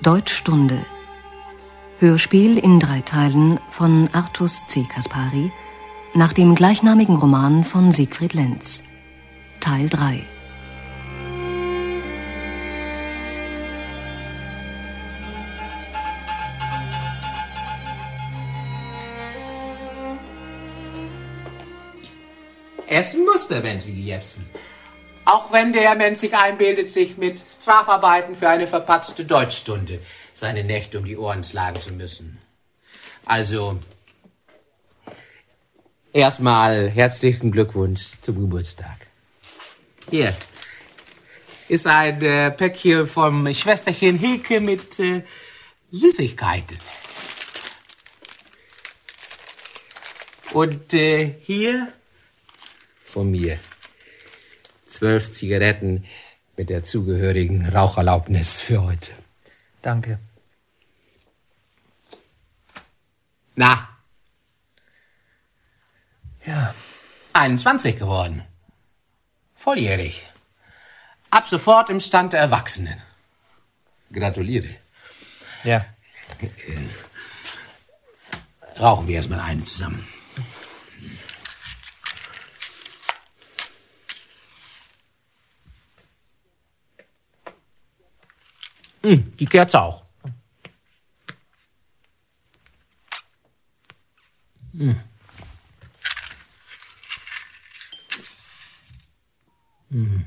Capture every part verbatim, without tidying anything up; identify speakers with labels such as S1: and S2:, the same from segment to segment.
S1: Deutschstunde. Hörspiel in drei Teilen von Artus C. Kaspari nach dem gleichnamigen Roman von Siegfried Lenz. Teil drei.
S2: Essen muss der Menzige jetzt. Auch wenn der Mensch sich einbildet, sich mit Strafarbeiten für eine verpatzte Deutschstunde seine Nächte um die Ohren schlagen zu müssen. Also, erstmal herzlichen Glückwunsch zum Geburtstag. Hier ist ein äh, Päckchen vom Schwesterchen Hilke mit äh, Süßigkeiten. Und äh, hier von mir zwölf Zigaretten mit der zugehörigen Raucherlaubnis für heute.
S3: Danke.
S2: Na?
S3: Ja.
S2: einundzwanzig geworden. Volljährig. Ab sofort im Stand der Erwachsenen. Gratuliere.
S3: Ja.
S2: Rauchen wir erstmal eine zusammen. Hm, die Kerze auch. Hm. Hm.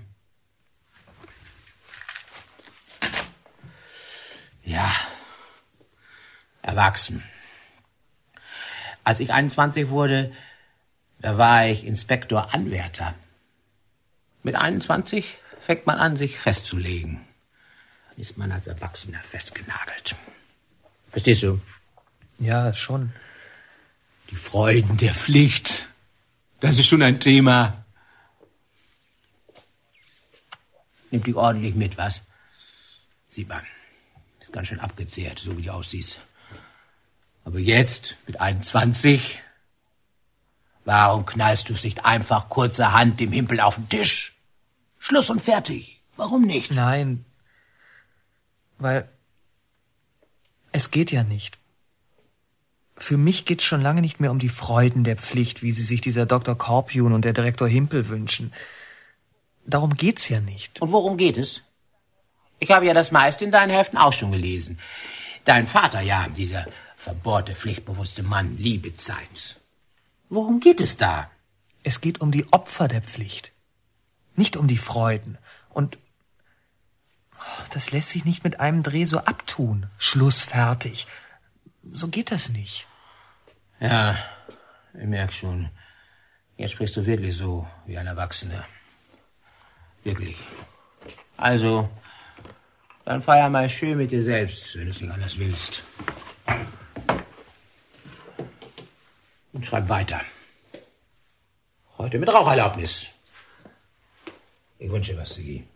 S2: Ja, erwachsen. Als ich einundzwanzig wurde, da war ich Inspektor Anwärter. Mit einundzwanzig fängt man an, sich festzulegen. Ist man als Erwachsener festgenagelt. Verstehst du?
S3: Ja, schon.
S2: Die Freuden der Pflicht. Das ist schon ein Thema. Nimmt dich ordentlich mit, was? Sieht man. Ist ganz schön abgezehrt, so wie du aussiehst. Aber jetzt, mit einundzwanzig, warum knallst du es nicht einfach kurzerhand dem Himpel auf den Tisch? Schluss und fertig. Warum nicht?
S3: Nein. Weil es geht ja nicht. Für mich geht's schon lange nicht mehr um die Freuden der Pflicht, wie sie sich dieser Doktor Korpion und der Direktor Himpel wünschen. Darum geht's ja nicht.
S2: Und worum geht es? Ich habe ja das meiste in deinen Heften auch schon gelesen. Dein Vater, ja, dieser verbohrte, pflichtbewusste Mann, Liebezeins. Worum geht es da?
S3: Es geht um die Opfer der Pflicht, nicht um die Freuden. Und das lässt sich nicht mit einem Dreh so abtun. Schluss, fertig. So geht das nicht.
S2: Ja, ich merke schon. Jetzt sprichst du wirklich so wie ein Erwachsener. Wirklich. Also, dann feier mal schön mit dir selbst, wenn du es nicht anders willst. Und schreib weiter. Heute mit Raucherlaubnis. Ich wünsche dir was, Sigi.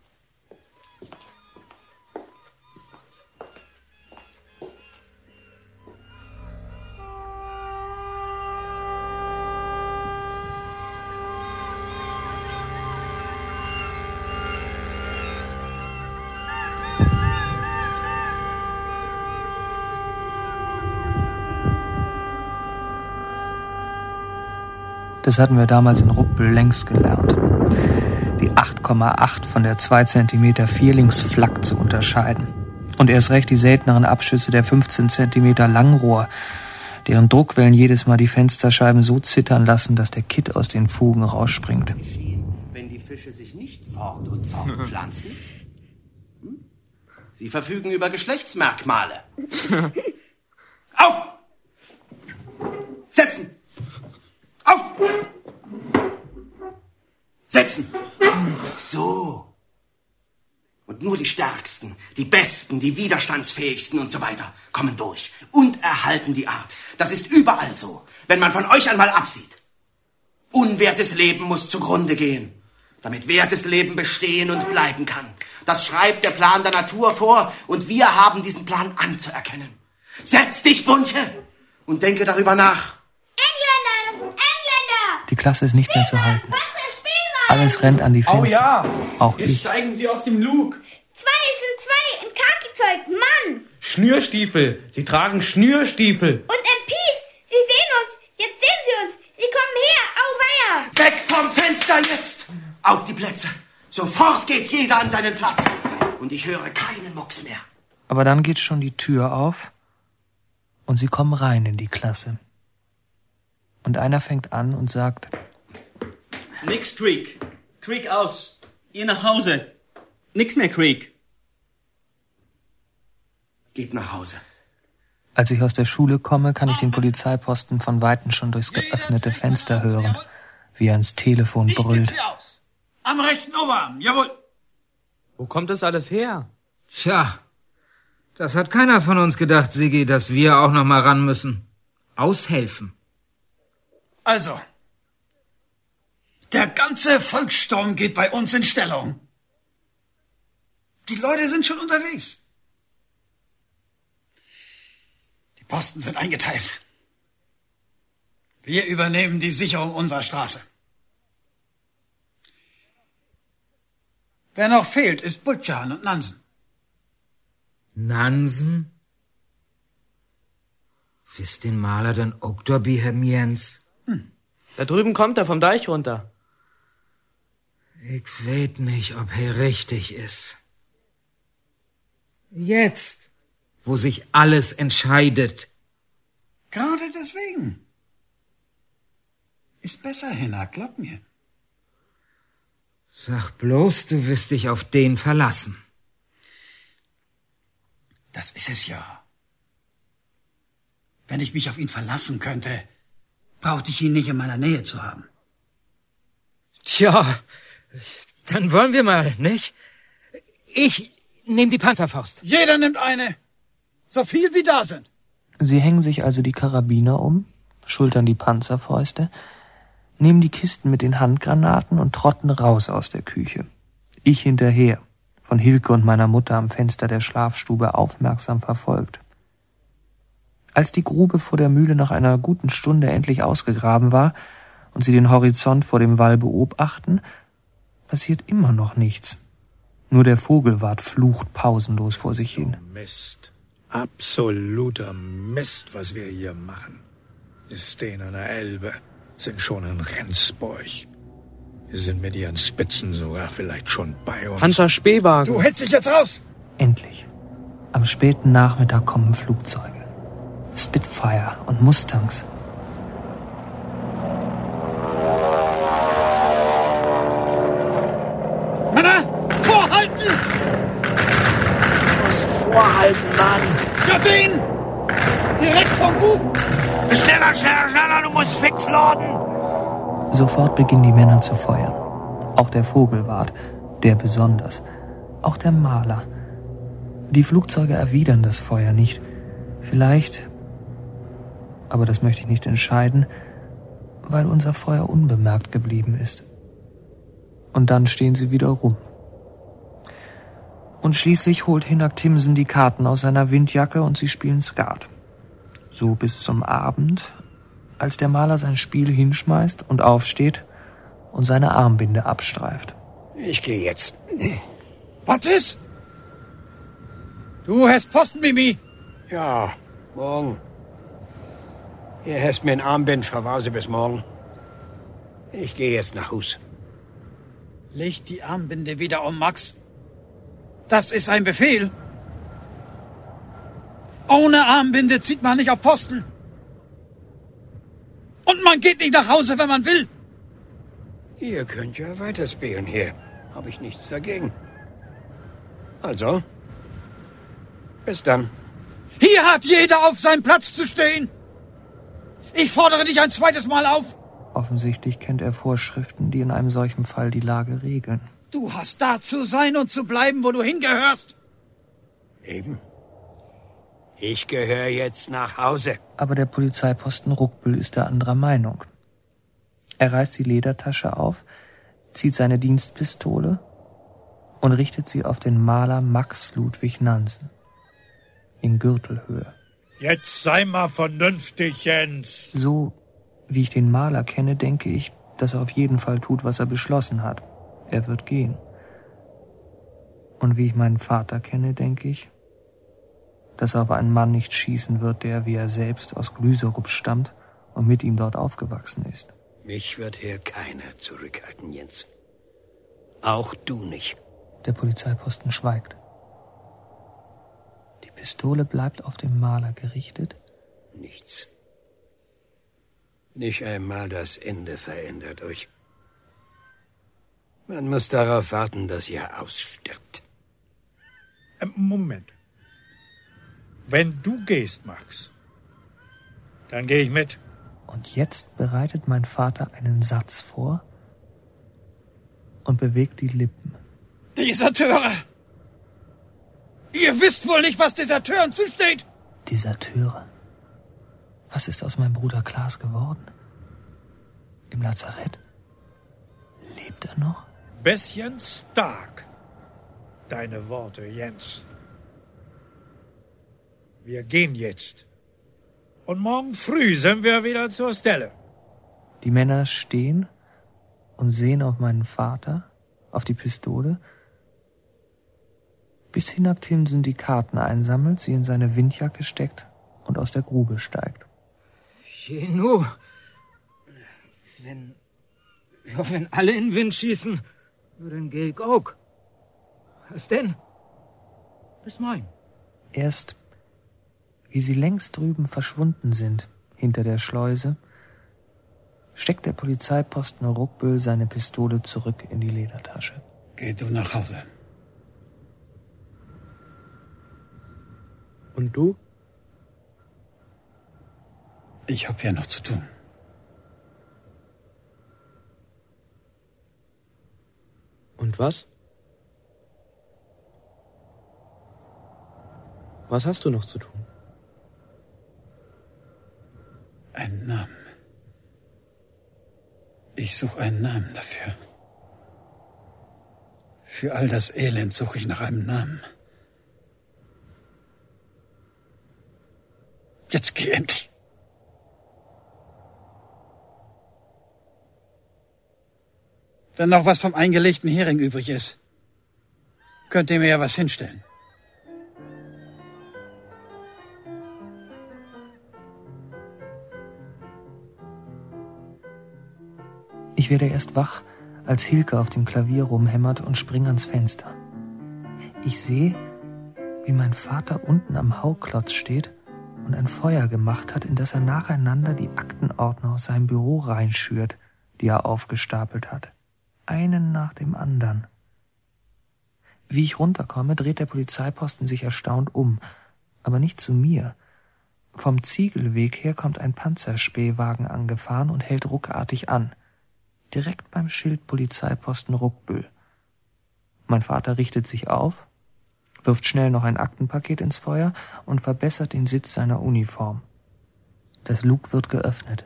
S3: Das hatten wir damals in Ruckbüll längst gelernt. Die acht Komma acht von der zwei Zentimeter Vierlingsflak zu unterscheiden. Und erst recht die selteneren Abschüsse der fünfzehn Zentimeter Langrohr, deren Druckwellen jedes Mal die Fensterscheiben so zittern lassen, dass der Kitt aus den Fugen rausspringt.
S4: Wenn die Fische sich nicht fort und fortpflanzen? Hm? Sie verfügen über Geschlechtsmerkmale. Auf! Setzen! Auf! Setzen! So. Und nur die Stärksten, die Besten, die Widerstandsfähigsten und so weiter kommen durch und erhalten die Art. Das ist überall so, wenn man von euch einmal absieht. Unwertes Leben muss zugrunde gehen, damit wertes Leben bestehen und bleiben kann. Das schreibt der Plan der Natur vor und wir haben diesen Plan anzuerkennen. Setz dich, Bunche, und denke darüber nach.
S5: Engländer, das sind Engländer!
S3: Die Klasse ist nicht mehr zu halten. Alles rennt an die Fenster.
S6: Oh ja,
S3: auch
S6: jetzt
S3: ich.
S6: steigen Sie aus dem Lug.
S5: Zwei, es sind zwei, in Kaki-Zeug, Mann!
S3: Schnürstiefel. Sie tragen Schnürstiefel.
S5: Und M Ps, Sie sehen uns. Jetzt sehen Sie uns. Sie kommen her. Auweia.
S4: Weg vom Fenster jetzt. Auf die Plätze. Sofort geht jeder an seinen Platz. Und ich höre keinen Mucks mehr.
S3: Aber dann geht schon die Tür auf und sie kommen rein in die Klasse. Und einer fängt an und sagt:
S6: Nix Creek. Creek aus. Ihr nach Hause. Nix mehr Creek.
S4: Geht nach Hause.
S3: Als ich aus der Schule komme, kann ich den Polizeiposten von Weitem schon durchs geöffnete Fenster hören, wie er ins Telefon brüllt.
S7: Am rechten Oberarm, jawohl.
S3: Wo kommt das alles her?
S8: Tja, das hat keiner von uns gedacht, Siggi, dass wir auch noch mal ran müssen. Aushelfen.
S7: Also, der ganze Volkssturm geht bei uns in Stellung. Die Leute sind schon unterwegs. Die Posten sind eingeteilt. Wir übernehmen die Sicherung unserer Straße. Wer noch fehlt, ist Butschan und Nansen.
S8: Nansen? Wisst den Maler denn auch dabei, Herr Jens?
S3: Hm. Da drüben kommt er vom Deich runter.
S8: Ich weet nicht, ob er richtig ist. Jetzt, wo sich alles entscheidet.
S7: Gerade deswegen. Ist besser, Henna, glaub mir.
S8: Sag bloß, du wirst dich auf den verlassen.
S7: Das ist es ja. Wenn ich mich auf ihn verlassen könnte, brauchte ich ihn nicht in meiner Nähe zu haben.
S8: Tja, dann wollen wir mal, nicht? Ich nehm die Panzerfaust.
S7: Jeder nimmt eine. So viel wie da sind.
S3: Sie hängen sich also die Karabiner um, schultern die Panzerfäuste, nehmen die Kisten mit den Handgranaten und trotten raus aus der Küche. Ich hinterher, von Hilke und meiner Mutter am Fenster der Schlafstube aufmerksam verfolgt. Als die Grube vor der Mühle nach einer guten Stunde endlich ausgegraben war und sie den Horizont vor dem Wall beobachten, passiert immer noch nichts. Nur der Vogelwart flucht pausenlos vor sich hin.
S9: Mist. Absoluter Mist, was wir hier machen. Wir stehen an der Elbe, sind schon in Rendsburg. Wir sind mit ihren Spitzen sogar vielleicht schon bei uns.
S3: Panzer Spähwagen.
S7: Du hältst dich jetzt raus!
S3: Endlich. Am späten Nachmittag kommen Flugzeuge. Spitfire und Mustangs.
S7: Männer, vorhalten!
S2: Du musst vorhalten, Mann!
S7: Jardin! Direkt vom Bug!
S2: Schneller, schneller, schneller, du musst fix laden!
S3: Sofort beginnen die Männer zu feuern. Auch der Vogelwart, der besonders. Auch der Maler. Die Flugzeuge erwidern das Feuer nicht. Vielleicht, aber das möchte ich nicht entscheiden, weil unser Feuer unbemerkt geblieben ist. Und dann stehen sie wieder rum. Und schließlich holt Hinak Timsen die Karten aus seiner Windjacke und sie spielen Skat. So bis zum Abend, als der Maler sein Spiel hinschmeißt und aufsteht und seine Armbinde abstreift.
S2: Ich gehe jetzt.
S7: Was ist? Du hast Posten, Mimi.
S2: Ja, morgen. Ihr hast mir ein Armbind, verwahre bis morgen. Ich gehe jetzt nach Hus.
S7: Leg die Armbinde wieder um, Max. Das ist ein Befehl. Ohne Armbinde zieht man nicht auf Posten. Und man geht nicht nach Hause, wenn man will.
S2: Ihr könnt ja weiterspielen hier. Habe ich nichts dagegen. Also, bis dann.
S7: Hier hat jeder auf seinem Platz zu stehen. Ich fordere dich ein zweites Mal auf.
S3: Offensichtlich kennt er Vorschriften, die in einem solchen Fall die Lage regeln.
S7: Du hast da zu sein und zu bleiben, wo du hingehörst.
S2: Eben. Ich gehöre jetzt nach Hause.
S3: Aber der Polizeiposten Ruckbüll ist der anderer Meinung. Er reißt die Ledertasche auf, zieht seine Dienstpistole und richtet sie auf den Maler Max Ludwig Nansen. In Gürtelhöhe.
S9: Jetzt sei mal vernünftig, Jens.
S3: So wie ich den Maler kenne, denke ich, dass er auf jeden Fall tut, was er beschlossen hat. Er wird gehen. Und wie ich meinen Vater kenne, denke ich, dass er auf einen Mann nicht schießen wird, der, wie er selbst, aus Glüserup stammt und mit ihm dort aufgewachsen ist.
S10: Mich wird hier keiner zurückhalten, Jens. Auch du nicht.
S3: Der Polizeiposten schweigt. Die Pistole bleibt auf den Maler gerichtet.
S10: Nichts. Nicht einmal das Ende verändert euch. Man muss darauf warten, dass ihr ausstirbt.
S9: Moment. Wenn du gehst, Max, dann gehe ich mit.
S3: Und jetzt bereitet mein Vater einen Satz vor und bewegt die Lippen.
S9: Deserteure! Ihr wisst wohl nicht, was Deserteuren zusteht!
S3: Deserteure? Was ist aus meinem Bruder Klaas geworden? Im Lazarett? Lebt er noch?
S9: Bisschen stark. Deine Worte, Jens. Wir gehen jetzt. Und morgen früh sind wir wieder zur Stelle.
S3: Die Männer stehen und sehen auf meinen Vater, auf die Pistole, bis Hinabtimsen die Karten einsammelt, sie in seine Windjacke steckt und aus der Grube steigt.
S8: Genu, wenn, ja, wenn alle in den Wind schießen, dann geh ich auch. Was denn? Bis morgen.
S3: Erst, wie sie längst drüben verschwunden sind, hinter der Schleuse, steckt der Polizeiposten Ruckbüll seine Pistole zurück in die Ledertasche.
S7: Geh du nach Hause.
S6: Und du?
S7: Ich hab hier noch zu tun.
S6: Und was? Was hast du noch zu tun?
S7: Einen Namen. Ich suche einen Namen dafür. Für all das Elend suche ich nach einem Namen. Jetzt geh endlich. Wenn noch was vom eingelegten Hering übrig ist, könnt ihr mir ja was hinstellen.
S3: Ich werde erst wach, als Hilke auf dem Klavier rumhämmert und spring ans Fenster. Ich sehe, wie mein Vater unten am Hauklotz steht und ein Feuer gemacht hat, in das er nacheinander die Aktenordner aus seinem Büro reinschürt, die er aufgestapelt hat. Einen nach dem anderen. Wie ich runterkomme, dreht der Polizeiposten sich erstaunt um, aber nicht zu mir. Vom Ziegelweg her kommt ein Panzerspähwagen angefahren und hält ruckartig an. Direkt beim Schild Polizeiposten Ruckbüll. Mein Vater richtet sich auf, wirft schnell noch ein Aktenpaket ins Feuer und verbessert den Sitz seiner Uniform. Das Lug wird geöffnet.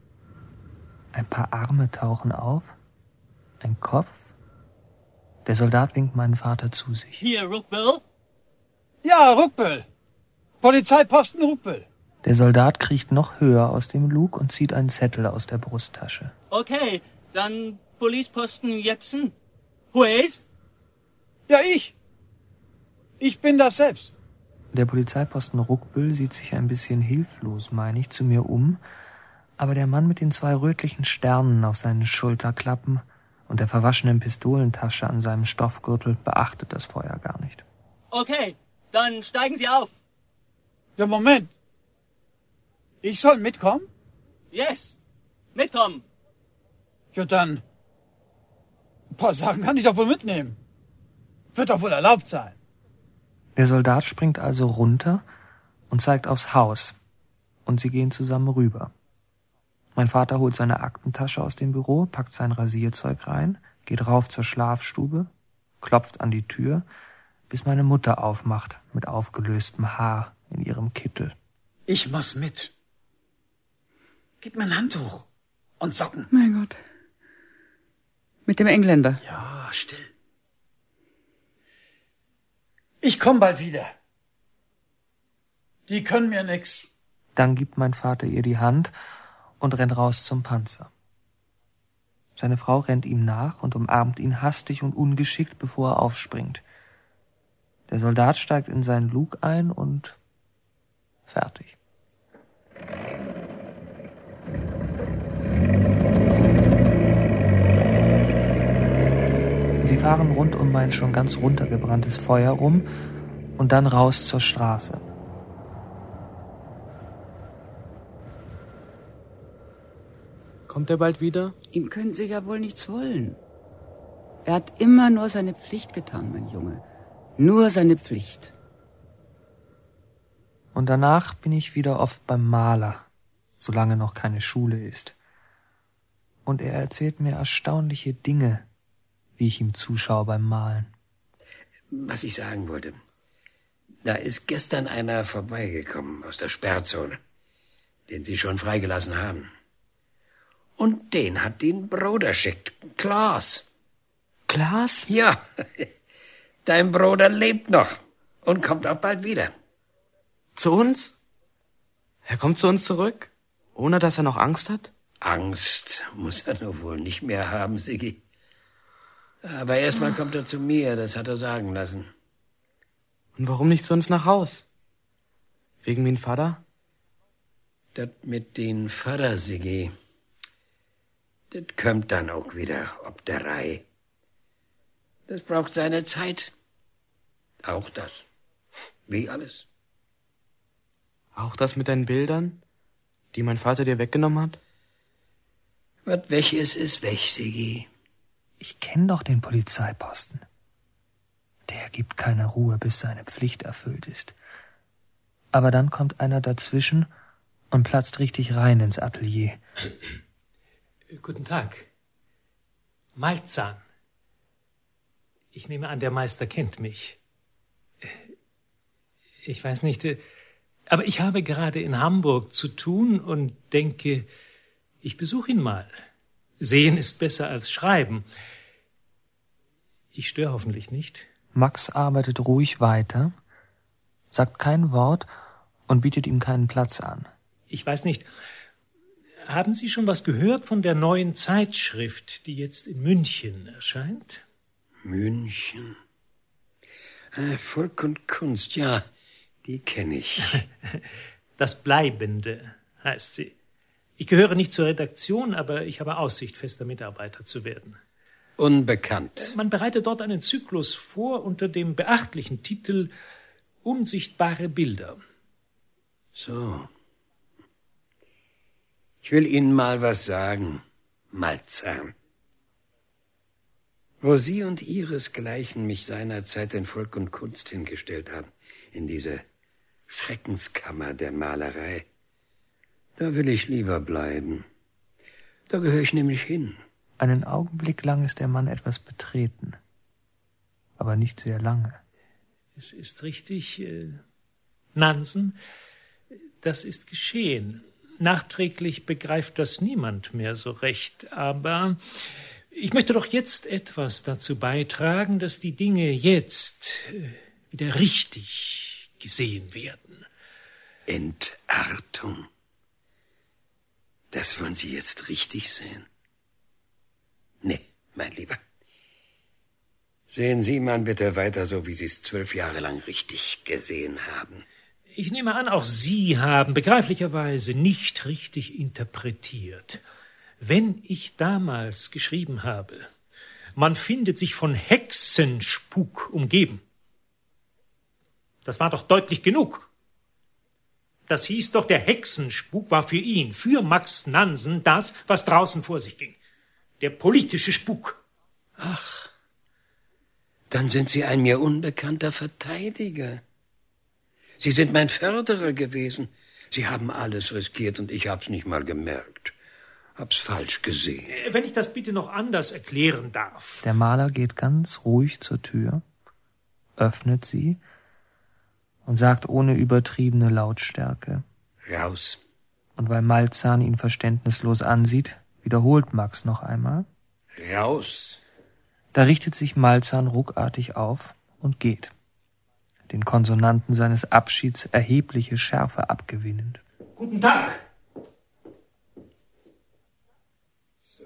S3: Ein paar Arme tauchen auf, ein Kopf. Der Soldat winkt meinen Vater zu sich.
S6: Hier, Ruckbüll?
S7: Ja, Ruckbüll. Polizeiposten Ruckbüll.
S3: Der Soldat kriecht noch höher aus dem Lug und zieht einen Zettel aus der Brusttasche.
S6: Okay, dann Polizeiposten Jepsen. Who is?
S7: Ja, ich. Ich bin das selbst.
S3: Der Polizeiposten Ruckbüll sieht sich ein bisschen hilflos, meine ich, zu mir um, aber der Mann mit den zwei rötlichen Sternen auf seinen Schulterklappen und der verwaschenen Pistolentasche an seinem Stoffgürtel beachtet das Feuer gar nicht.
S6: Okay, dann steigen Sie auf.
S7: Ja, Moment. Ich soll mitkommen?
S6: Yes, mitkommen.
S7: Ja, dann. Ein paar Sachen kann ich doch wohl mitnehmen. Wird doch wohl erlaubt sein.
S3: Der Soldat springt also runter und zeigt aufs Haus, und sie gehen zusammen rüber. Mein Vater holt seine Aktentasche aus dem Büro, packt sein Rasierzeug rein, geht rauf zur Schlafstube, klopft an die Tür, bis meine Mutter aufmacht mit aufgelöstem Haar in ihrem Kittel.
S7: Ich muss mit. Gib mir ein Handtuch und Socken.
S11: Mein Gott. Mit dem Engländer.
S7: Ja, still. Ich komm bald wieder. Die können mir nix.
S3: Dann gibt mein Vater ihr die Hand und rennt raus zum Panzer. Seine Frau rennt ihm nach und umarmt ihn hastig und ungeschickt, bevor er aufspringt. Der Soldat steigt in seinen Lug ein und Fertig. Sie fahren rund um mein schon ganz runtergebranntes Feuer rum und dann raus zur Straße.
S12: Kommt er bald wieder?
S11: Ihm können Sie ja wohl nichts wollen. Er hat immer nur seine Pflicht getan, mein Junge. Nur seine Pflicht.
S3: Und danach bin ich wieder oft beim Maler, solange noch keine Schule ist. Und er erzählt mir erstaunliche Dinge, wie ich ihm zuschaue beim Malen.
S10: Was ich sagen wollte. Da ist gestern einer vorbeigekommen aus der Sperrzone, den Sie schon freigelassen haben. Und den hat den Bruder schickt. Klaas.
S12: Klaas?
S10: Ja. Dein Bruder lebt noch und kommt auch bald wieder.
S12: Zu uns? Er kommt zu uns zurück? Ohne dass er noch Angst hat?
S10: Angst muss er nur wohl nicht mehr haben, Siggi. Aber erstmal kommt er zu mir, das hat er sagen lassen.
S12: Und warum nicht zu uns nach Haus? Wegen min Vater?
S10: Das mit den Vater, Siggi, das kommt dann auch wieder ob der Reihe. Das braucht seine Zeit. Auch das. Wie alles.
S12: Auch das mit deinen Bildern, die mein Vater dir weggenommen hat?
S10: Was weg ist, ist weg, Siggi.
S3: Ich kenne doch den Polizeiposten. Der gibt keine Ruhe, bis seine Pflicht erfüllt ist. Aber dann kommt einer dazwischen und platzt richtig rein ins Atelier.
S13: Guten Tag. Malzahn. Ich nehme an, der Meister kennt mich. Ich weiß nicht, aber ich habe gerade in Hamburg zu tun und denke, ich besuche ihn mal. Sehen ist besser als schreiben. Ich störe hoffentlich nicht.
S3: Max arbeitet ruhig weiter, sagt kein Wort und bietet ihm keinen Platz an.
S13: Ich weiß nicht, haben Sie schon was gehört von der neuen Zeitschrift, die jetzt in München erscheint?
S10: München? Äh, Volk und Kunst, ja, die kenne ich.
S13: Das Bleibende heißt sie. Ich gehöre nicht zur Redaktion, aber ich habe Aussicht, fester Mitarbeiter zu werden.
S10: Unbekannt.
S13: Man bereitet dort einen Zyklus vor unter dem beachtlichen Titel Unsichtbare Bilder.
S10: So. Ich will Ihnen mal was sagen, Malzahn. Wo Sie und Ihresgleichen mich seinerzeit in Volk und Kunst hingestellt haben, in diese Schreckenskammer der Malerei, da will ich lieber bleiben. Da gehöre ich nämlich hin.
S3: Einen Augenblick lang ist der Mann etwas betreten, aber nicht sehr lange.
S13: Es ist richtig, äh, Nansen, das ist geschehen. Nachträglich begreift das niemand mehr so recht, aber ich möchte doch jetzt etwas dazu beitragen, dass die Dinge jetzt äh, wieder richtig gesehen werden.
S10: Entartung. Das wollen Sie jetzt richtig sehen? Nee, mein Lieber. Sehen Sie mal bitte weiter so, wie Sie es zwölf Jahre lang richtig gesehen haben.
S13: Ich nehme an, auch Sie haben begreiflicherweise nicht richtig interpretiert. Wenn ich damals geschrieben habe, man findet sich von Hexenspuk umgeben, das war doch deutlich genug. Das hieß doch, der Hexenspuk war für ihn, für Max Nansen, das, was draußen vor sich ging. Der politische Spuk.
S10: Ach, dann sind Sie ein mir unbekannter Verteidiger. Sie sind mein Förderer gewesen. Sie haben alles riskiert und ich hab's nicht mal gemerkt. Hab's falsch gesehen.
S13: Wenn ich das bitte noch anders erklären darf.
S3: Der Maler geht ganz ruhig zur Tür, öffnet sie und sagt ohne übertriebene Lautstärke:
S10: Raus.
S3: Und weil Malzahn ihn verständnislos ansieht, wiederholt Max noch einmal:
S10: Raus.
S3: Da richtet sich Malzahn ruckartig auf und geht, den Konsonanten seines Abschieds erhebliche Schärfe abgewinnend.
S13: Guten Tag.
S10: So.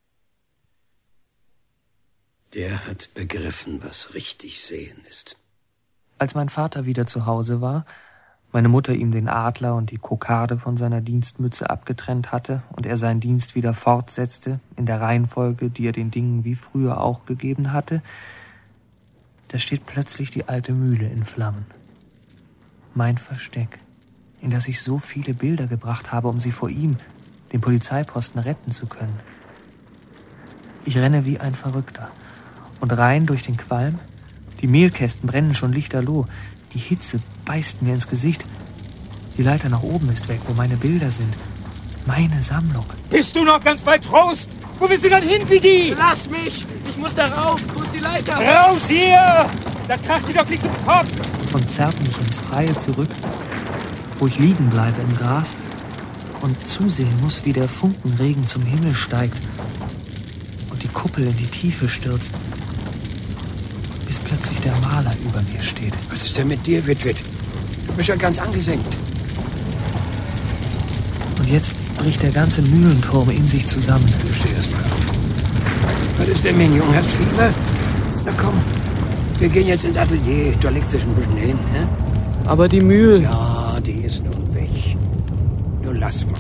S10: Der hat begriffen, was richtig sehen ist.
S3: Als mein Vater wieder zu Hause war, meine Mutter ihm den Adler und die Kokarde von seiner Dienstmütze abgetrennt hatte und er seinen Dienst wieder fortsetzte, in der Reihenfolge, die er den Dingen wie früher auch gegeben hatte, da steht plötzlich die alte Mühle in Flammen. Mein Versteck, in das ich so viele Bilder gebracht habe, um sie vor ihm, dem Polizeiposten, retten zu können. Ich renne wie ein Verrückter und rein durch den Qualm. Die Mehlkästen brennen schon lichterloh. Die Hitze beißt mir ins Gesicht. Die Leiter nach oben ist weg, wo meine Bilder sind. Meine Sammlung.
S8: Bist du noch ganz bei Trost? Wo willst du dann hin, Sigi?
S12: Lass mich! Ich muss da rauf! Wo ist die Leiter?
S8: Raus hier! Da kracht dir doch nichts im Kopf!
S3: Und zerrt mich ins Freie zurück, wo ich liegen bleibe im Gras und zusehen muss, wie der Funkenregen zum Himmel steigt und die Kuppel in die Tiefe stürzt, bis plötzlich der Maler über mir steht.
S10: Was ist denn mit dir, Witwit? Du bist ja ganz angesenkt.
S3: Und jetzt bricht der ganze Mühlenturm in sich zusammen.
S10: Steh erst mal auf. Was ist denn, mein Junge? Hast du Fieber? Na komm, wir gehen jetzt ins Atelier. Du legst dich ein bisschen hin, ne?
S12: Aber die Mühle...
S10: Ja, die ist nun weg. Nun lass mal.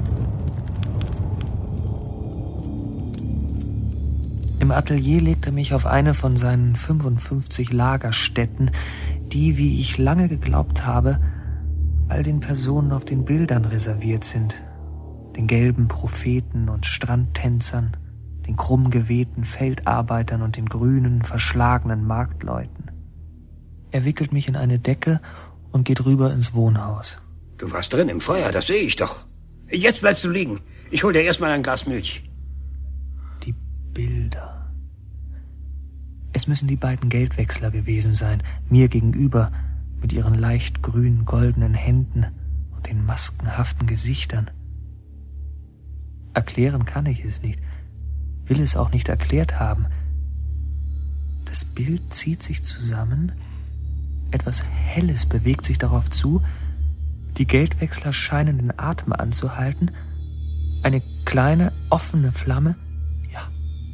S3: Im Atelier legt er mich auf eine von seinen fünfundfünfzig Lagerstätten, die, wie ich lange geglaubt habe, all den Personen auf den Bildern reserviert sind. Den gelben Propheten und Strandtänzern, den krumm gewehten Feldarbeitern und den grünen, verschlagenen Marktleuten. Er wickelt mich in eine Decke und geht rüber ins Wohnhaus.
S10: Du warst drin im Feuer, das sehe ich doch. Jetzt bleibst du liegen. Ich hol dir erstmal ein Glas Milch.
S3: Die Bilder. Es müssen die beiden Geldwechsler gewesen sein, mir gegenüber, mit ihren leicht grün goldenen Händen und den maskenhaften Gesichtern. Erklären kann ich es nicht, will es auch nicht erklärt haben. Das Bild zieht sich zusammen, etwas Helles bewegt sich darauf zu, die Geldwechsler scheinen den Atem anzuhalten, eine kleine, offene Flamme. Ja,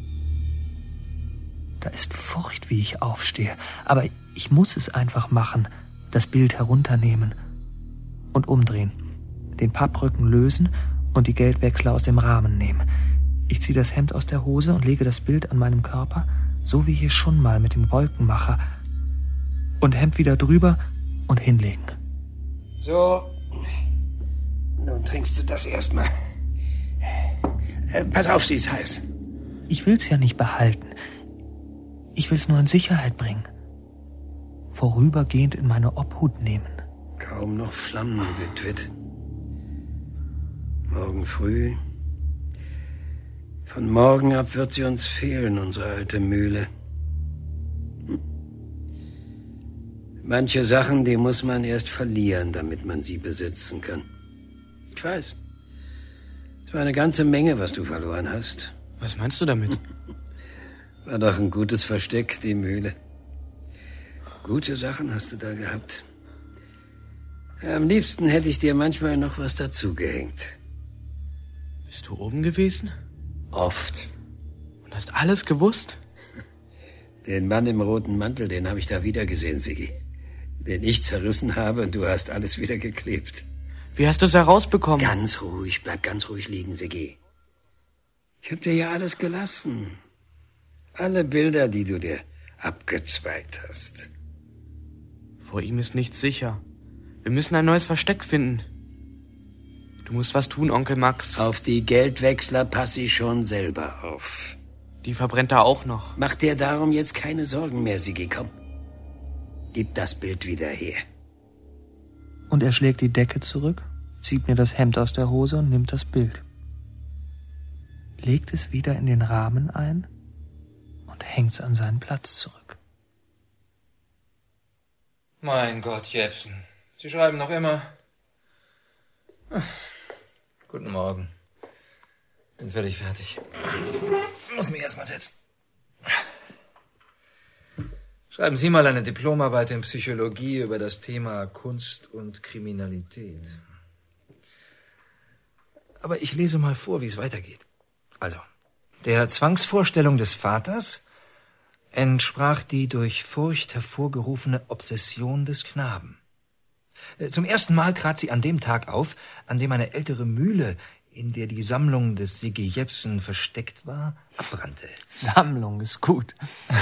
S3: da ist Furcht, wie ich aufstehe, aber ich muss es einfach machen, das Bild herunternehmen und umdrehen, den Papprücken lösen und die Geldwechsler aus dem Rahmen nehmen. Ich ziehe das Hemd aus der Hose und lege das Bild an meinem Körper, so wie hier schon mal mit dem Wolkenmacher, und Hemd wieder drüber und hinlegen.
S10: So, nun trinkst du das erstmal. Äh, pass auf, sie ist heiß.
S3: Ich will's ja nicht behalten. Ich will's nur in Sicherheit bringen. Vorübergehend in meine Obhut nehmen.
S10: Kaum noch Flammen, Witwit. Morgen früh. Von morgen ab wird sie uns fehlen, unsere alte Mühle. Hm. Manche Sachen, die muss man erst verlieren, damit man sie besitzen kann. Ich weiß. Es war eine ganze Menge, was du verloren hast.
S12: Was meinst du damit?
S10: War doch ein gutes Versteck, die Mühle. Gute Sachen hast du da gehabt. Am liebsten hätte ich dir manchmal noch was dazugehängt.
S12: Bist du oben gewesen?
S10: Oft.
S12: Und hast alles gewusst?
S10: Den Mann im roten Mantel, den habe ich da wieder gesehen, Sigi. Den ich zerrissen habe und du hast alles wieder geklebt.
S12: Wie hast du es herausbekommen?
S10: Ganz ruhig, bleib ganz ruhig liegen, Sigi. Ich habe dir ja alles gelassen. Alle Bilder, die du dir abgezweigt hast.
S12: Vor ihm ist nichts sicher. Wir müssen ein neues Versteck finden. Du musst was tun, Onkel Max.
S10: Auf die Geldwechsler passe ich schon selber auf.
S12: Die verbrennt er auch noch.
S10: Mach dir darum jetzt keine Sorgen mehr, Sigi. Komm, gib das Bild wieder her.
S3: Und er schlägt die Decke zurück, zieht mir das Hemd aus der Hose und nimmt das Bild. Legt es wieder in den Rahmen ein und hängt's an seinen Platz zurück.
S14: Mein Gott, Jepsen. Sie schreiben noch immer. Ach, guten Morgen. Bin völlig fertig. Muss mich erstmal setzen. Schreiben Sie mal eine Diplomarbeit in Psychologie über das Thema Kunst und Kriminalität. Aber ich lese mal vor, wie es weitergeht. Also, der Zwangsvorstellung des Vaters entsprach die durch Furcht hervorgerufene Obsession des Knaben.
S15: Zum ersten Mal trat sie an dem Tag auf, an dem eine ältere Mühle, in der die Sammlung des Siggi Jepsen versteckt war, abbrannte.
S3: Sammlung ist gut.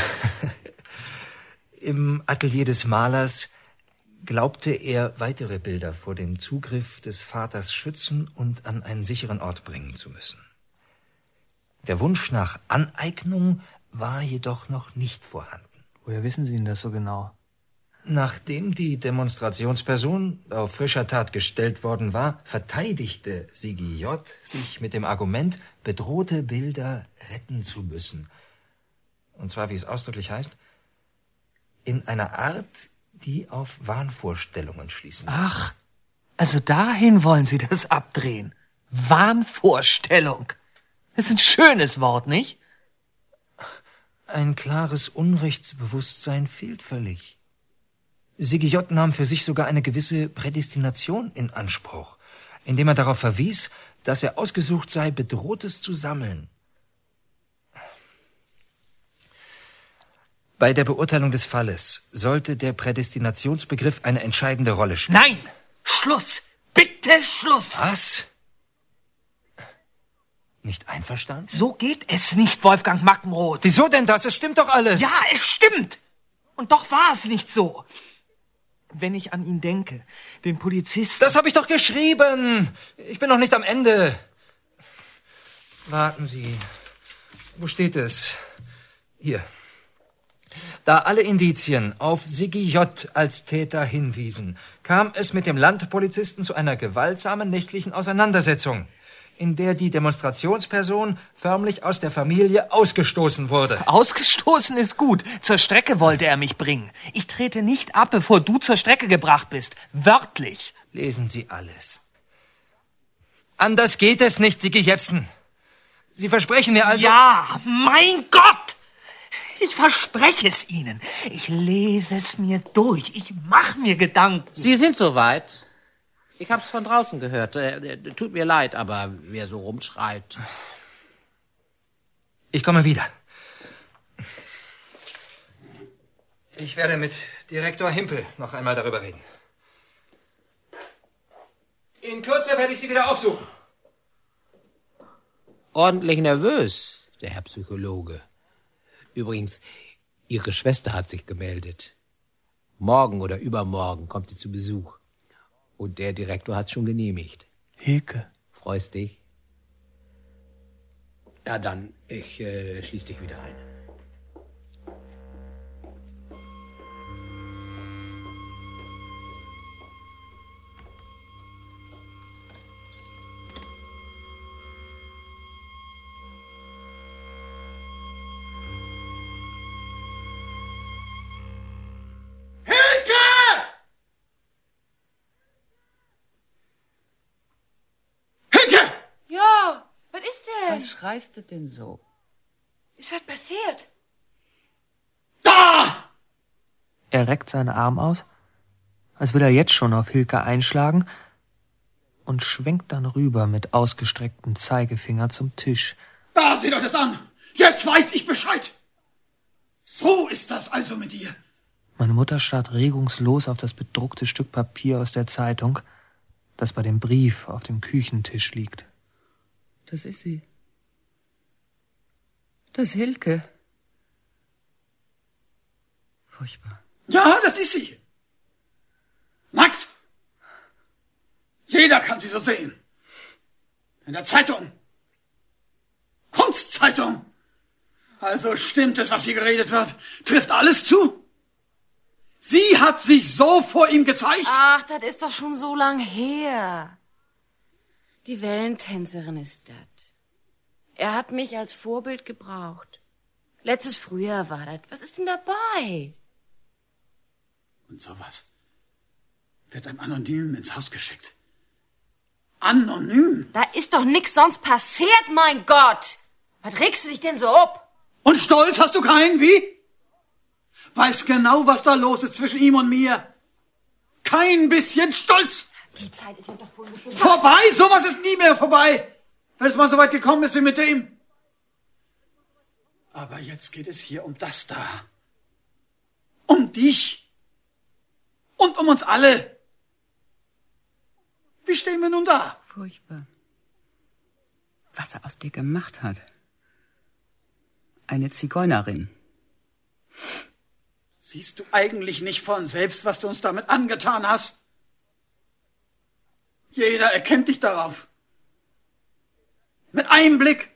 S15: Im Atelier des Malers glaubte er, weitere Bilder vor dem Zugriff des Vaters schützen und an einen sicheren Ort bringen zu müssen. Der Wunsch nach Aneignung war jedoch noch nicht vorhanden.
S3: Woher wissen Sie denn das so genau?
S15: Nachdem die Demonstrationsperson auf frischer Tat gestellt worden war, verteidigte Siggi J. sich mit dem Argument, bedrohte Bilder retten zu müssen. Und zwar, wie es ausdrücklich heißt, in einer Art, die auf Wahnvorstellungen schließen muss.
S3: Ach, also dahin wollen Sie das abdrehen. Wahnvorstellung. Das ist ein schönes Wort, nicht?
S15: Ein klares Unrechtsbewusstsein fehlt völlig. Siggi J. nahm für sich sogar eine gewisse Prädestination in Anspruch, indem er darauf verwies, dass er ausgesucht sei, Bedrohtes zu sammeln. Bei der Beurteilung des Falles sollte der Prädestinationsbegriff eine entscheidende Rolle spielen.
S3: Nein! Schluss! Bitte Schluss!
S15: Was? Nicht einverstanden?
S3: So geht es nicht, Wolfgang Mackenroth.
S15: Wieso denn das? Es stimmt doch alles.
S3: Ja, es stimmt. Und doch war es nicht so. Wenn ich an ihn denke, den Polizisten...
S15: Das habe ich doch geschrieben. Ich bin noch nicht am Ende. Warten Sie. Wo steht es? Hier. Da alle Indizien auf Siggi J. als Täter hinwiesen, kam es mit dem Landpolizisten zu einer gewaltsamen nächtlichen Auseinandersetzung, in der die Demonstrationsperson förmlich aus der Familie ausgestoßen wurde.
S3: Ausgestoßen ist gut. Zur Strecke wollte er mich bringen. Ich trete nicht ab, bevor du zur Strecke gebracht bist. Wörtlich.
S15: Lesen Sie alles. Anders geht es nicht, Siggi Jepsen. Sie versprechen mir also...
S3: Ja, mein Gott! Ich verspreche es Ihnen. Ich lese es mir durch. Ich mache mir Gedanken.
S2: Sie sind soweit. Ich hab's von draußen gehört. Äh, tut mir leid, aber wer so rumschreit...
S15: Ich komme wieder. Ich werde mit Direktor Himpel noch einmal darüber reden. In Kürze werde ich Sie wieder aufsuchen.
S2: Ordentlich nervös, der Herr Psychologe. Übrigens, Ihre Schwester hat sich gemeldet. Morgen oder übermorgen kommt sie zu Besuch. Und der Direktor hat's schon genehmigt.
S3: Hilke.
S2: Freust dich? Ja, dann, ich äh, schließ dich wieder ein.
S11: Was schreist du denn so?
S5: Ist was passiert?
S3: Da! Er reckt seinen Arm aus, als will er jetzt schon auf Hilke einschlagen, und schwenkt dann rüber mit ausgestrecktem Zeigefinger zum Tisch.
S7: Da, seht euch das an! Jetzt weiß ich Bescheid! So ist das also mit dir.
S3: Meine Mutter starrt regungslos auf das bedruckte Stück Papier aus der Zeitung, das bei dem Brief auf dem Küchentisch liegt.
S11: Das ist sie. Das ist Hilke. Furchtbar.
S7: Ja, das ist sie. Nackt. Jeder kann sie so sehen. In der Zeitung. Kunstzeitung. Also stimmt es, was hier geredet wird. Trifft alles zu. Sie hat sich so vor ihm gezeigt.
S16: Ach, das ist doch schon so lang her. Die Wellentänzerin ist das. Er hat mich als Vorbild gebraucht. Letztes Frühjahr war das. Was ist denn dabei?
S7: Und sowas wird einem anonym ins Haus geschickt. Anonym?
S16: Da ist doch nix sonst passiert, mein Gott. Was regst du dich denn so ab?
S7: Und Stolz hast du keinen, wie? Weiß genau, was da los ist zwischen ihm und mir. Kein bisschen Stolz.
S16: Die Zeit ist ja doch wohl schon
S7: vorbei. Sowas ist nie mehr vorbei. Wenn es mal so weit gekommen ist wie mit dem. Aber jetzt geht es hier um das da. Um dich. Und um uns alle. Wie stehen wir nun da?
S11: Furchtbar. Was er aus dir gemacht hat. Eine Zigeunerin.
S7: Siehst du eigentlich nicht von selbst, was du uns damit angetan hast? Jeder erkennt dich darauf. Mit einem Blick.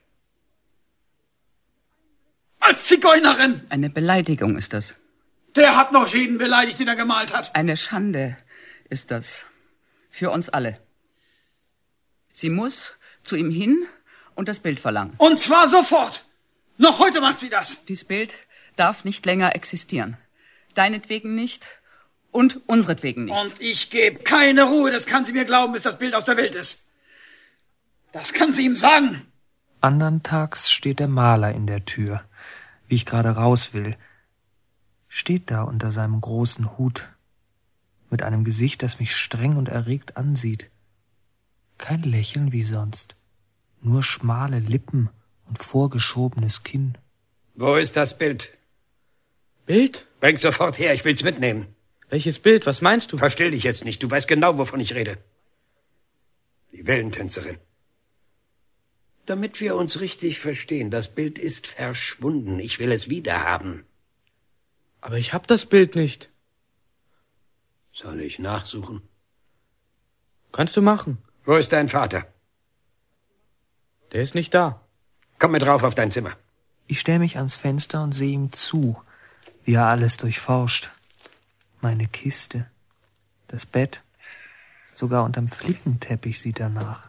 S7: Als Zigeunerin.
S11: Eine Beleidigung ist das.
S7: Der hat noch jeden beleidigt, den er gemalt hat.
S11: Eine Schande ist das. Für uns alle. Sie muss zu ihm hin und das Bild verlangen.
S7: Und zwar sofort. Noch heute macht sie das.
S11: Dieses Bild darf nicht länger existieren. Deinetwegen nicht und unseretwegen nicht.
S7: Und ich gebe keine Ruhe, das kann sie mir glauben, bis das Bild aus der Welt ist. Das kann sie ihm sagen.
S3: Andern Tags steht der Maler in der Tür, wie ich gerade raus will. Steht da unter seinem großen Hut, mit einem Gesicht, das mich streng und erregt ansieht. Kein Lächeln wie sonst, nur schmale Lippen und vorgeschobenes Kinn.
S10: Wo ist das Bild?
S12: Bild?
S10: Bring sofort her, ich will's mitnehmen.
S12: Welches Bild? Was meinst du?
S10: Verstell dich jetzt nicht, du weißt genau, wovon ich rede. Die Wellentänzerin. Damit wir uns richtig verstehen, das Bild ist verschwunden. Ich will es wiederhaben.
S12: Aber ich hab das Bild nicht.
S10: Soll ich nachsuchen?
S12: Kannst du machen.
S10: Wo ist dein Vater?
S12: Der ist nicht da.
S10: Komm mit rauf auf dein Zimmer.
S3: Ich stell mich ans Fenster und sehe ihm zu, wie er alles durchforscht. Meine Kiste, das Bett, sogar unterm Flickenteppich sieht er nach.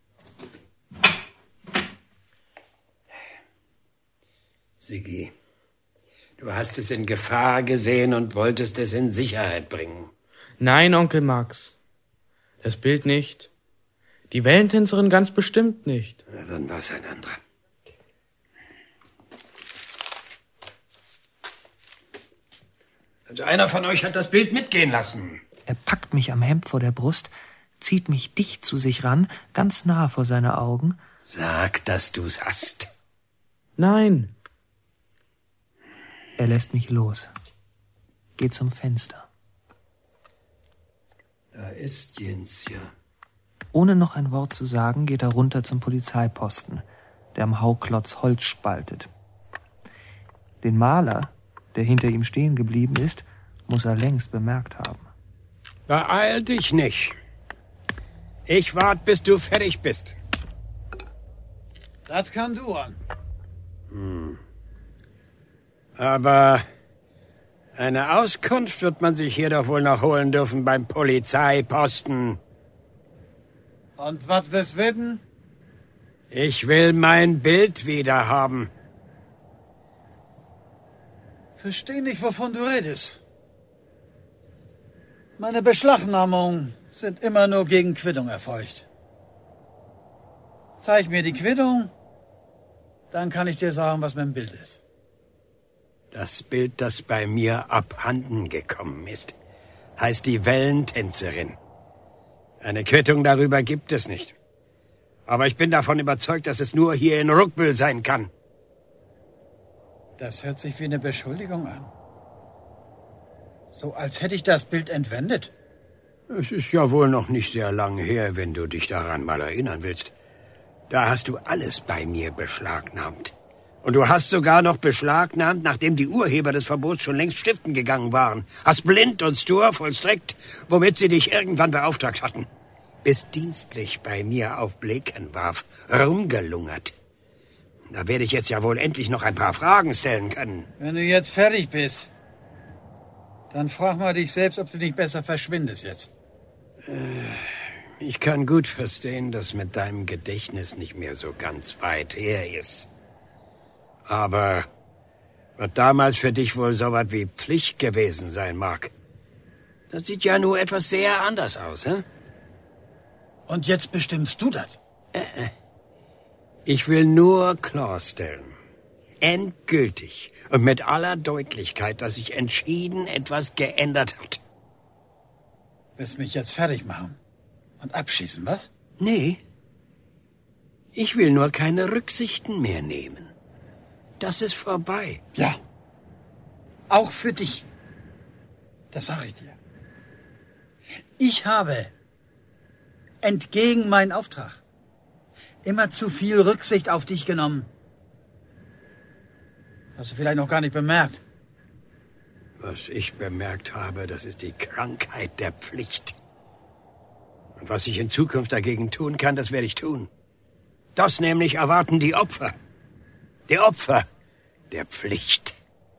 S10: Sigi, du hast es in Gefahr gesehen und wolltest es in Sicherheit bringen.
S12: Nein, Onkel Max. Das Bild nicht. Die Wellentänzerin ganz bestimmt nicht.
S10: Na, dann war's ein anderer. Also einer von euch hat das Bild mitgehen lassen.
S3: Er packt mich am Hemd vor der Brust, zieht mich dicht zu sich ran, ganz nah vor seine Augen.
S10: Sag, dass du's hast.
S12: Nein.
S3: Er lässt mich los, geht zum Fenster.
S10: Da ist Jens, ja.
S3: Ohne noch ein Wort zu sagen, geht er runter zum Polizeiposten, der am Hauklotz Holz spaltet. Den Maler, der hinter ihm stehen geblieben ist, muss er längst bemerkt haben.
S10: Beeil dich nicht. Ich wart, bis du fertig bist.
S7: Das kann dauern.
S10: Hm. Aber eine Auskunft wird man sich hier doch wohl noch holen dürfen beim Polizeiposten.
S7: Und was willst du wissen?
S10: Ich will mein Bild wieder haben.
S7: Versteh nicht, wovon du redest. Meine Beschlagnahmungen sind immer nur gegen Quittung erfolgt. Zeig mir die Quittung, dann kann ich dir sagen, was mein Bild ist.
S10: Das Bild, das bei mir abhanden gekommen ist, heißt die Wellentänzerin. Eine Quittung darüber gibt es nicht. Aber ich bin davon überzeugt, dass es nur hier in Ruckbüll sein kann.
S7: Das hört sich wie eine Beschuldigung an. So als hätte ich das Bild entwendet.
S10: Es ist ja wohl noch nicht sehr lange her, wenn du dich daran mal erinnern willst. Da hast du alles bei mir beschlagnahmt. Und du hast sogar noch beschlagnahmt, nachdem die Urheber des Verbots schon längst stiften gegangen waren. Hast blind und stur vollstreckt, womit sie dich irgendwann beauftragt hatten. Bist dienstlich bei mir auf Blekenwarf rumgelungert. Da werde ich jetzt ja wohl endlich noch ein paar Fragen stellen können.
S7: Wenn du jetzt fertig bist, dann frag mal dich selbst, ob du nicht besser verschwindest jetzt.
S10: Ich kann gut verstehen, dass mit deinem Gedächtnis nicht mehr so ganz weit her ist. Aber was damals für dich wohl so was wie Pflicht gewesen sein mag, das sieht ja nur etwas sehr anders aus, hä?
S7: Und jetzt bestimmst du das?
S10: Äh, äh. Ich will nur klarstellen, endgültig und mit aller Deutlichkeit, dass sich entschieden etwas geändert hat.
S7: Willst mich jetzt fertig machen und abschießen, was?
S10: Nee. Ich will nur keine Rücksichten mehr nehmen. Das ist vorbei.
S7: Ja. Auch für dich. Das sage ich dir. Ich habe Entgegen meinen Auftrag. Immer zu viel Rücksicht auf dich genommen. Hast du vielleicht noch gar nicht bemerkt.
S17: Was ich bemerkt habe, das ist die Krankheit der Pflicht. Und was ich in Zukunft dagegen tun kann, das werde ich tun. Das nämlich erwarten die Opfer. Die Opfer der Pflicht.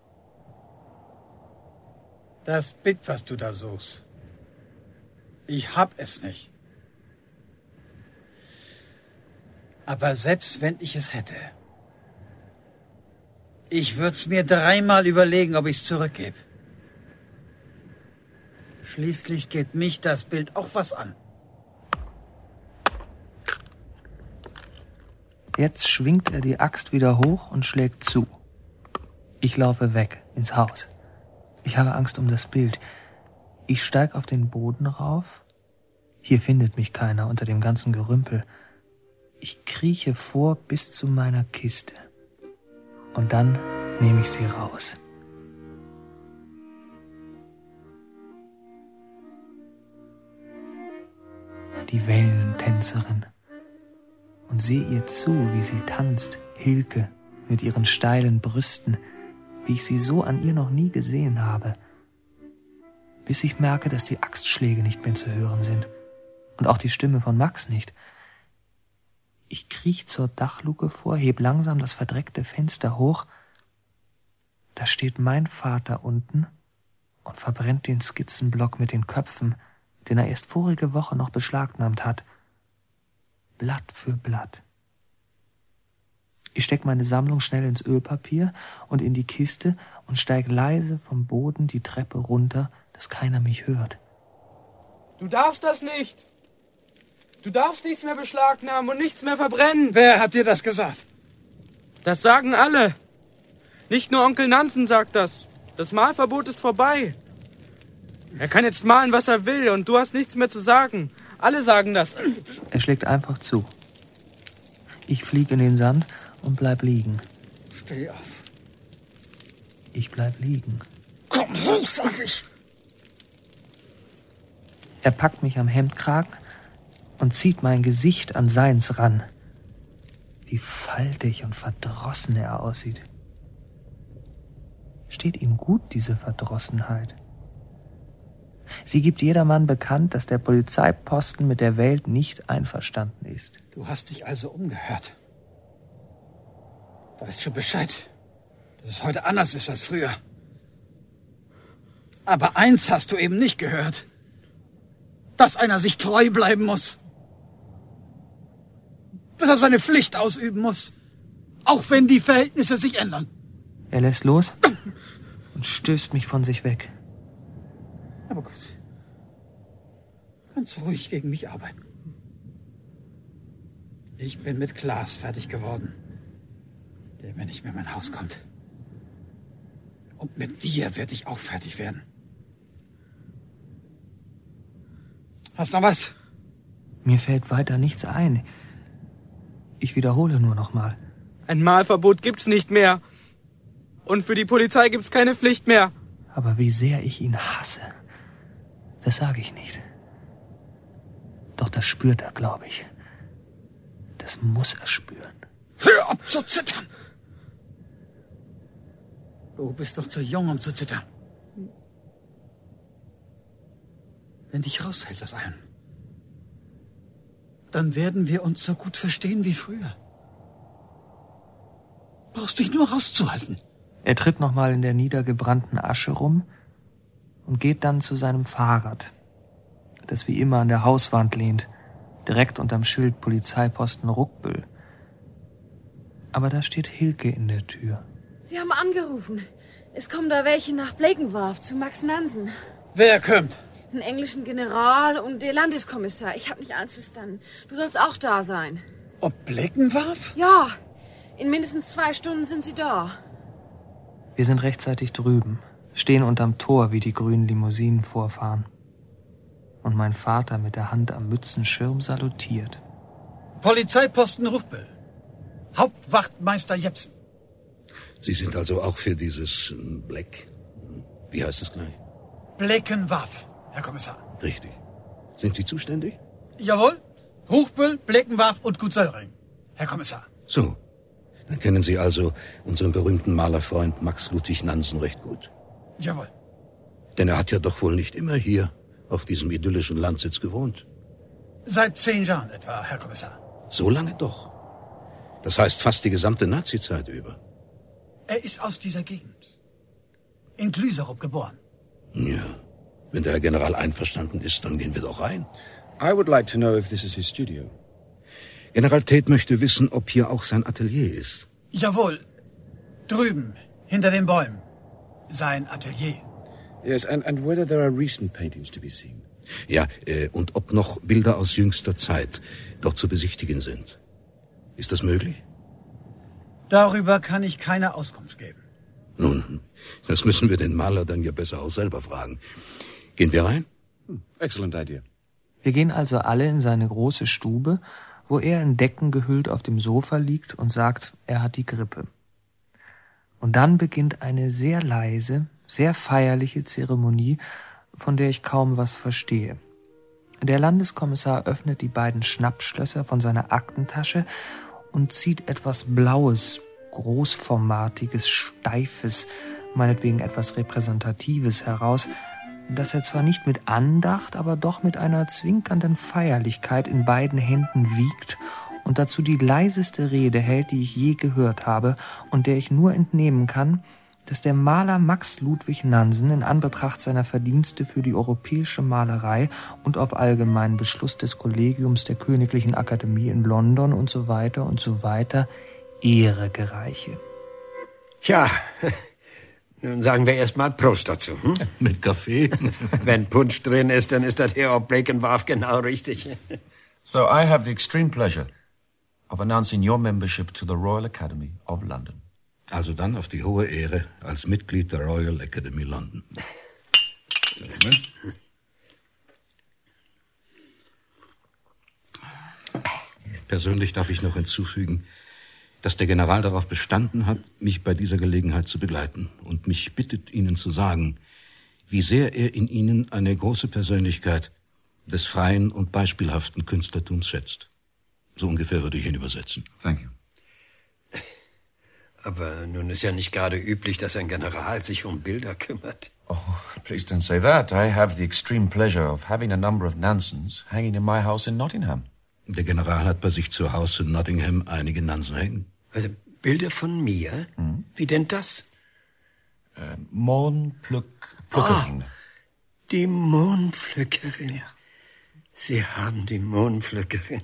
S7: Das Bild, was du da suchst. Ich hab es nicht. Aber selbst wenn ich es hätte, ich würde es mir dreimal überlegen, ob ich es zurückgebe. Schließlich geht mich das Bild auch was an.
S3: Jetzt schwingt er die Axt wieder hoch und schlägt zu. Ich laufe weg, ins Haus. Ich habe Angst um das Bild. Ich steig auf den Boden rauf. Hier findet mich keiner unter dem ganzen Gerümpel. Ich krieche vor bis zu meiner Kiste. Und dann nehme ich sie raus. Die Wellentänzerin. Und sehe ihr zu, wie sie tanzt, Hilke, mit ihren steilen Brüsten, wie ich sie so an ihr noch nie gesehen habe. Bis ich merke, dass die Axtschläge nicht mehr zu hören sind. Und auch die Stimme von Max nicht. Ich kriech zur Dachluke vor, heb langsam das verdreckte Fenster hoch. Da steht mein Vater unten und verbrennt den Skizzenblock mit den Köpfen, den er erst vorige Woche noch beschlagnahmt hat. Blatt für Blatt. Ich steck meine Sammlung schnell ins Ölpapier und in die Kiste und steig leise vom Boden die Treppe runter, dass keiner mich hört.
S12: Du darfst das nicht. Du darfst nichts mehr beschlagnahmen und nichts mehr verbrennen.
S7: Wer hat dir das gesagt?
S12: Das sagen alle. Nicht nur Onkel Nansen sagt das. Das Malverbot ist vorbei. Er kann jetzt malen, was er will, und du hast nichts mehr zu sagen. Alle sagen das.
S3: Er schlägt einfach zu. Ich flieg in den Sand und bleib liegen.
S7: Steh auf.
S3: Ich bleib liegen.
S7: Komm hoch, sag ich.
S3: Er packt mich am Hemdkragen und zieht mein Gesicht an seins ran. Wie faltig und verdrossen er aussieht. Steht ihm gut, diese Verdrossenheit. Sie gibt jedermann bekannt, dass der Polizeiposten mit der Welt nicht einverstanden ist.
S7: Du hast dich also umgehört. Weißt schon Bescheid, dass es heute anders ist als früher. Aber eins hast du eben nicht gehört. Dass einer sich treu bleiben muss. Dass er seine Pflicht ausüben muss. Auch wenn die Verhältnisse sich ändern.
S3: Er lässt los und stößt mich von sich weg.
S7: Aber gut. Kannst ruhig gegen mich arbeiten. Ich bin mit Klaas fertig geworden, der mir nicht mehr in mein Haus kommt. Und mit dir werde ich auch fertig werden. Hast du noch was?
S3: Mir fällt weiter nichts ein. Ich wiederhole nur noch mal.
S12: Ein Malverbot gibt's nicht mehr. Und für die Polizei gibt's keine Pflicht mehr.
S3: Aber wie sehr ich ihn hasse, das sage ich nicht. Doch das spürt er, glaube ich. Das muss er spüren.
S7: Hör auf zu zittern! Du bist doch zu jung, um zu zittern. Wenn dich raushältst aus allem, dann werden wir uns so gut verstehen wie früher. Brauchst dich nur rauszuhalten.
S3: Er tritt nochmal in der niedergebrannten Asche rum und geht dann zu seinem Fahrrad, das wie immer an der Hauswand lehnt, direkt unterm Schild Polizeiposten Ruckbüll. Aber da steht Hilke in der Tür.
S16: Sie haben angerufen. Es kommen da welche nach Blakenwarf zu Max Nansen.
S7: Wer kommt?
S16: Einen englischen General und der Landeskommissar. Ich habe nicht eins verstanden. Du sollst auch da sein.
S7: Ob Blakenwarf?
S16: Ja, in mindestens zwei Stunden sind sie da.
S3: Wir sind rechtzeitig drüben, stehen unterm Tor, wie die grünen Limousinen vorfahren. Und mein Vater mit der Hand am Mützenschirm salutiert.
S7: Polizeiposten Ruchbüll. Hauptwachtmeister Jepsen.
S18: Sie sind also auch für dieses Black... Wie heißt es gleich?
S7: Blakenwarf, Herr Kommissar.
S18: Richtig. Sind Sie zuständig?
S7: Jawohl, Hochbüll, Bleckenwarf und Gutsöllring. Herr Kommissar.
S18: So, dann kennen Sie also unseren berühmten Malerfreund Max Ludwig Nansen recht gut.
S7: Jawohl.
S18: Denn er hat ja doch wohl nicht immer hier auf diesem idyllischen Landsitz gewohnt.
S7: Seit zehn Jahren etwa, Herr Kommissar.
S18: So lange doch. Das heißt fast die gesamte Nazizeit über.
S7: Er ist aus dieser Gegend. In Klüserup geboren.
S18: Ja, wenn der Herr General einverstanden ist, dann gehen wir doch rein.
S19: I would like to know if this is his studio.
S18: General Tate möchte wissen, ob hier auch sein Atelier ist.
S7: Jawohl. Drüben, hinter den Bäumen. Sein Atelier.
S19: Yes, and, and whether there are recent paintings to be seen.
S18: Ja, äh, und ob noch Bilder aus jüngster Zeit dort zu besichtigen sind. Ist das möglich?
S7: Darüber kann ich keine Auskunft geben.
S18: Nun, das müssen wir den Maler dann ja besser auch selber fragen. Gehen wir rein?
S19: Excellent idea.
S3: Wir gehen also alle in seine große Stube, wo er in Decken gehüllt auf dem Sofa liegt und sagt, er hat die Grippe. Und dann beginnt eine sehr leise, sehr feierliche Zeremonie, von der ich kaum was verstehe. Der Landeskommissar öffnet die beiden Schnappschlösser von seiner Aktentasche und zieht etwas Blaues, Großformatiges, Steifes, meinetwegen etwas Repräsentatives heraus, das er zwar nicht mit Andacht, aber doch mit einer zwinkernden Feierlichkeit in beiden Händen wiegt und dazu die leiseste Rede hält, die ich je gehört habe und der ich nur entnehmen kann, dass der Maler Max Ludwig Nansen in Anbetracht seiner Verdienste für die europäische Malerei und auf allgemeinen Beschluss des Kollegiums der Königlichen Akademie in London und so weiter und so weiter Ehre gereiche.
S10: Ja, nun sagen wir erstmal Prost dazu. Hm?
S18: Mit Kaffee?
S10: Wenn Punsch drin ist, dann ist das hier auf Bleckenwarf genau richtig.
S19: So I have the extreme pleasure of announcing your membership to the Royal Academy of London.
S18: Also dann auf die hohe Ehre als Mitglied der Royal Academy London. Persönlich darf ich noch hinzufügen, dass der General darauf bestanden hat, mich bei dieser Gelegenheit zu begleiten und mich bittet, Ihnen zu sagen, wie sehr er in Ihnen eine große Persönlichkeit des freien und beispielhaften Künstlertums schätzt. So ungefähr würde ich ihn übersetzen.
S19: Thank you.
S10: Aber nun ist ja nicht gerade üblich, dass ein General sich um Bilder kümmert.
S19: Oh, please don't say that. I have the extreme pleasure of having a number of Nansens hanging in my house in Nottingham.
S18: Der General hat bei sich zu Hause in Nottingham einige Nansen hängen.
S10: Also Bilder von mir? Hm? Wie denn das?
S19: Äh, Mohnpflückerin.
S10: Ah, die Mohnpflückerin. Ja. Sie haben die Mohnpflückerin.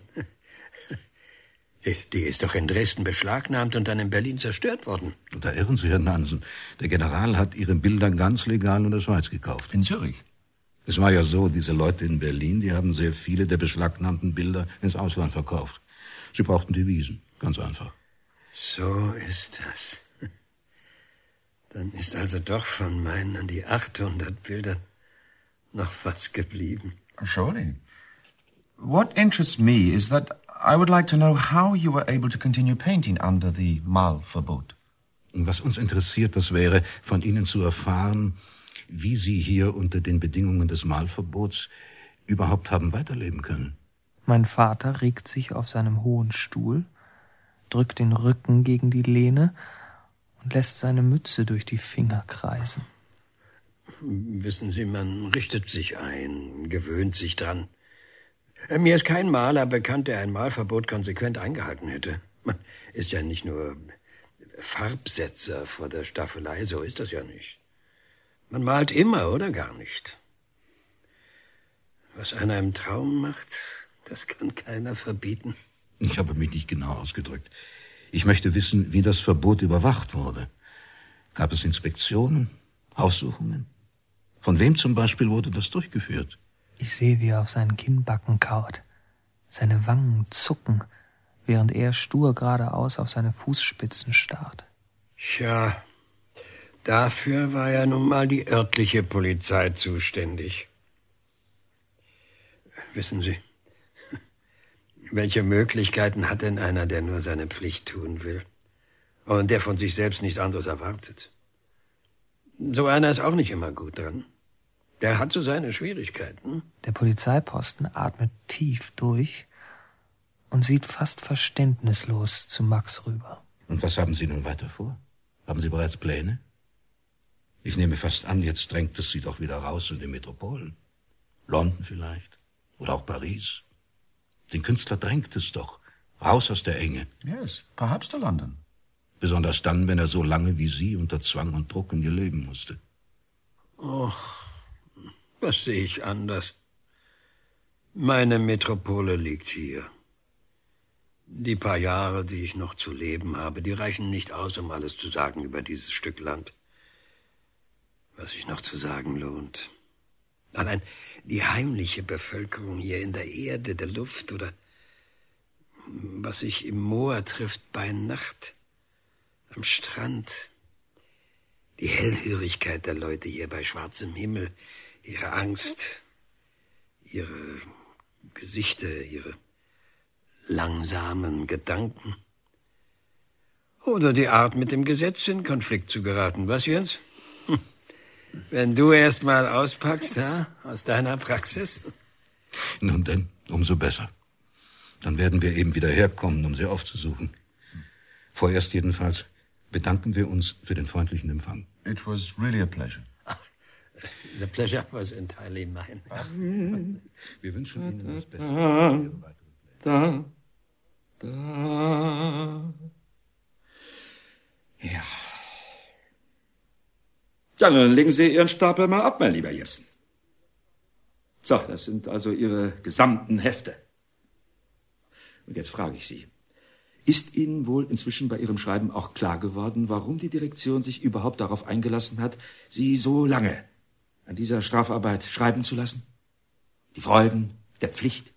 S10: Die ist doch in Dresden beschlagnahmt und dann in Berlin zerstört worden.
S18: Da irren Sie, Herr Nansen. Der General hat Ihre Bilder ganz legal in der Schweiz gekauft.
S19: In Zürich?
S18: Es war ja so, diese Leute in Berlin, die haben sehr viele der beschlagnahmten Bilder ins Ausland verkauft. Sie brauchten Devisen, ganz einfach.
S10: So ist das. Dann ist also doch von meinen an die achthundert Bildern noch was geblieben.
S19: Surely. What interests me is that I would like to know how you were able to continue painting under the Malverbot.
S18: Was uns interessiert, das wäre, von Ihnen zu erfahren, wie Sie hier unter den Bedingungen des Malverbots überhaupt haben weiterleben können.
S3: Mein Vater regt sich auf seinem hohen Stuhl, drückt den Rücken gegen die Lehne und lässt seine Mütze durch die Finger kreisen.
S10: Wissen Sie, man richtet sich ein, gewöhnt sich dran. Mir ist kein Maler bekannt, der ein Malverbot konsequent eingehalten hätte. Man ist ja nicht nur Farbsetzer vor der Staffelei, so ist das ja nicht. Man malt immer oder gar nicht. Was einer im Traum macht, das kann keiner verbieten.
S18: Ich habe mich nicht genau ausgedrückt. Ich möchte wissen, wie das Verbot überwacht wurde. Gab es Inspektionen, Haussuchungen? Von wem zum Beispiel wurde das durchgeführt?
S3: Ich sehe, wie er auf seinen Kinnbacken kaut. Seine Wangen zucken, während er stur geradeaus auf seine Fußspitzen starrt.
S10: Tja, dafür war ja nun mal die örtliche Polizei zuständig. Wissen Sie, welche Möglichkeiten hat denn einer, der nur seine Pflicht tun will und der von sich selbst nichts anderes erwartet? So einer ist auch nicht immer gut dran. Der hat so seine Schwierigkeiten.
S3: Der Polizeiposten atmet tief durch und sieht fast verständnislos zu Max rüber.
S18: Und was haben Sie nun weiter vor? Haben Sie bereits Pläne? Ich nehme fast an, jetzt drängt es Sie doch wieder raus in die Metropolen. London vielleicht. Oder auch Paris. Den Künstler drängt es doch. Raus aus der Enge.
S19: Yes, perhaps to London.
S18: Besonders dann, wenn er so lange wie Sie unter Zwang und Druck in ihr leben musste.
S10: Oh, das sehe ich anders. Meine Metropole liegt hier. Die paar Jahre, die ich noch zu leben habe, die reichen nicht aus, um alles zu sagen über dieses Stück Land. Was sich noch zu sagen lohnt. Allein die heimliche Bevölkerung hier in der Erde, der Luft oder was sich im Moor trifft bei Nacht, am Strand. Die Hellhörigkeit der Leute hier bei schwarzem Himmel, ihre Angst, ihre Gesichter, ihre langsamen Gedanken. Oder die Art, mit dem Gesetz in Konflikt zu geraten. Was, Jens? Hm. Wenn du erst mal auspackst, ha, aus deiner Praxis?
S18: Nun denn, umso besser. Dann werden wir eben wieder herkommen, um sie aufzusuchen. Vorerst jedenfalls bedanken wir uns für den freundlichen Empfang.
S19: It was really a pleasure.
S10: The pleasure was entirely mine.
S18: Wir wünschen Ihnen das Beste.
S7: Da, da. Ja. Ja, dann legen Sie Ihren Stapel mal ab, mein lieber Jepsen. So, das sind also Ihre gesamten Hefte. Und jetzt frage ich Sie, ist Ihnen wohl inzwischen bei Ihrem Schreiben auch klar geworden, warum die Direktion sich überhaupt darauf eingelassen hat, Sie so lange an dieser Strafarbeit schreiben zu lassen? Die Freuden der Pflicht?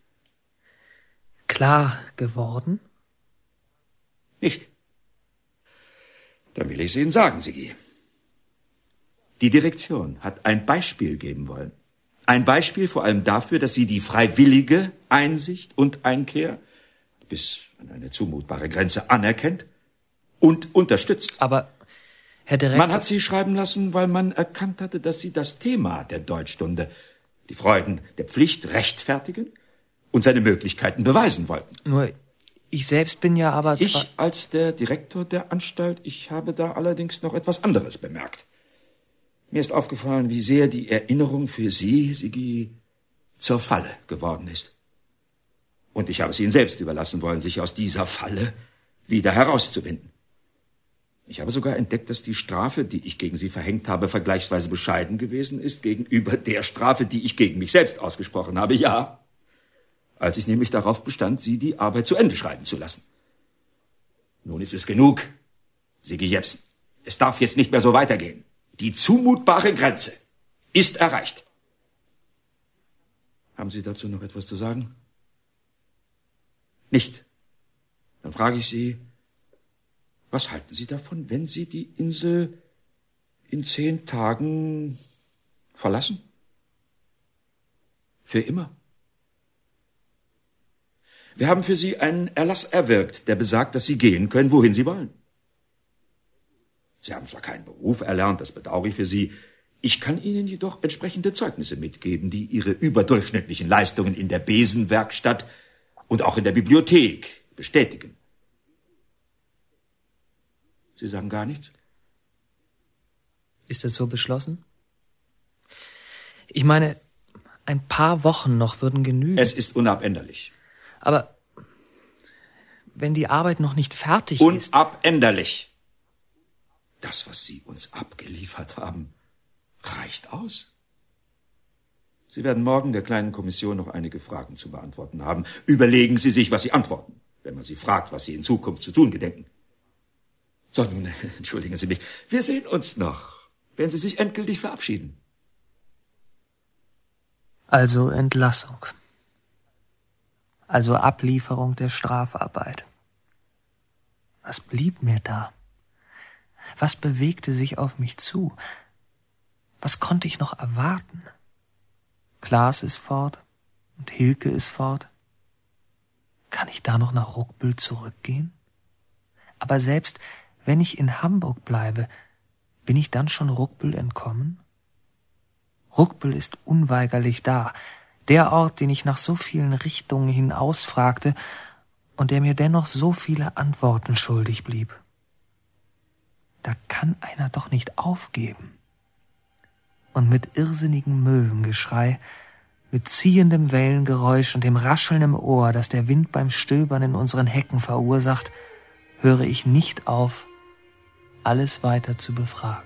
S3: Klar geworden?
S7: Nicht. Dann will ich es Ihnen sagen, Sigi. Die Direktion hat ein Beispiel geben wollen. Ein Beispiel vor allem dafür, dass sie die freiwillige Einsicht und Einkehr bis an eine zumutbare Grenze anerkennt und unterstützt.
S3: Aber, Herr Direktor...
S7: Man hat sie schreiben lassen, weil man erkannt hatte, dass sie das Thema der Deutschstunde, die Freuden der Pflicht, rechtfertigen und seine Möglichkeiten beweisen wollten.
S3: Nur, ich selbst bin ja aber...
S7: Ich als der Direktor der Anstalt, ich habe da allerdings noch etwas anderes bemerkt. Mir ist aufgefallen, wie sehr die Erinnerung für Sie, Sigi, zur Falle geworden ist. Und ich habe es Ihnen selbst überlassen wollen, sich aus dieser Falle wieder herauszuwinden. Ich habe sogar entdeckt, dass die Strafe, die ich gegen Sie verhängt habe, vergleichsweise bescheiden gewesen ist gegenüber der Strafe, die ich gegen mich selbst ausgesprochen habe. Ja, als ich nämlich darauf bestand, Sie die Arbeit zu Ende schreiben zu lassen. Nun ist es genug, Sigi Jepsen. Es darf jetzt nicht mehr so weitergehen. Die zumutbare Grenze ist erreicht. Haben Sie dazu noch etwas zu sagen? Nicht. Dann frage ich Sie, was halten Sie davon, wenn Sie die Insel in zehn Tagen verlassen? Für immer. Wir haben für Sie einen Erlass erwirkt, der besagt, dass Sie gehen können, wohin Sie wollen. Sie haben zwar keinen Beruf erlernt, das bedauere ich für Sie. Ich kann Ihnen jedoch entsprechende Zeugnisse mitgeben, die Ihre überdurchschnittlichen Leistungen in der Besenwerkstatt und auch in der Bibliothek bestätigen. Sie sagen gar nichts?
S3: Ist es so beschlossen? Ich meine, ein paar Wochen noch würden genügen.
S7: Es ist unabänderlich.
S3: Aber wenn die Arbeit noch nicht fertig ist...
S7: Unabänderlich. Das, was Sie uns abgeliefert haben, reicht aus. Sie werden morgen der kleinen Kommission noch einige Fragen zu beantworten haben. Überlegen Sie sich, was Sie antworten, wenn man Sie fragt, was Sie in Zukunft zu tun gedenken. So, nun, entschuldigen Sie mich. Wir sehen uns noch, wenn Sie sich endgültig verabschieden.
S3: Also Entlassung. Also Ablieferung der Strafarbeit. Was blieb mir da? Was bewegte sich auf mich zu? Was konnte ich noch erwarten? Klaas ist fort und Hilke ist fort. Kann ich da noch nach Ruckbüll zurückgehen? Aber selbst wenn ich in Hamburg bleibe, bin ich dann schon Ruckbüll entkommen? Ruckbüll ist unweigerlich da, der Ort, den ich nach so vielen Richtungen hin ausfragte und der mir dennoch so viele Antworten schuldig blieb. Da kann einer doch nicht aufgeben. Und mit irrsinnigem Möwengeschrei, mit ziehendem Wellengeräusch und dem Rascheln im Ohr, das der Wind beim Stöbern in unseren Hecken verursacht, höre ich nicht auf, alles weiter zu befragen.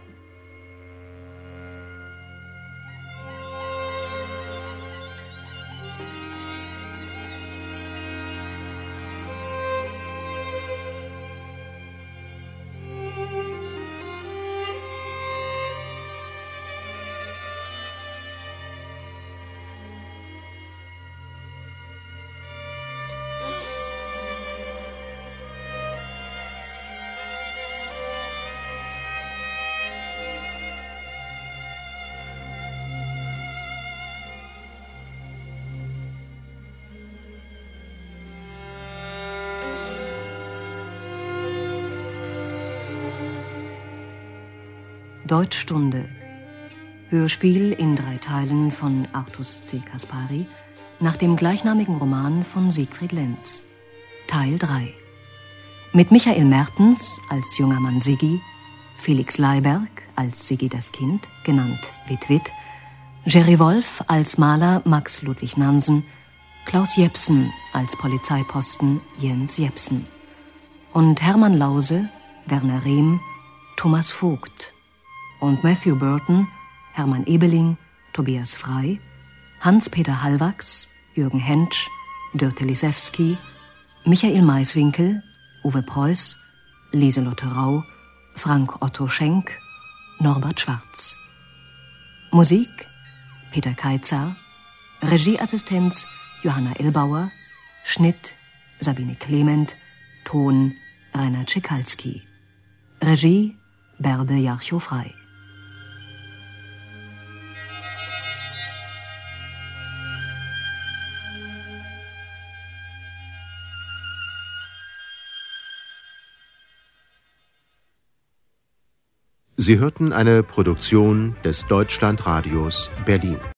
S1: Deutschstunde. Hörspiel in drei Teilen von Artus C. Kaspari nach dem gleichnamigen Roman von Siegfried Lenz. Teil drei. Mit Michael Mertens als junger Mann Siggi, Felix Leiberg als Siggi das Kind, genannt Wit-Wit, Jerry Wolf als Maler Max Ludwig Nansen, Klaus Jepsen als Polizeiposten Jens Jepsen und Hermann Lause, Werner Rehm, Thomas Vogt und Matthew Burton, Hermann Ebeling, Tobias Frey, Hans-Peter Hallwachs, Jürgen Hentsch, Dörte Lisewski, Michael Maiswinkel, Uwe Preuß, Lieselotte Rau, Frank Otto Schenk, Norbert Schwarz. Musik Peter Keitzar, Regieassistenz Johanna Illbauer, Schnitt Sabine Clement, Ton Rainer Tschickalski, Regie Bärbel Jarchow-Frey.
S20: Sie hörten eine Produktion des Deutschlandradios Berlin.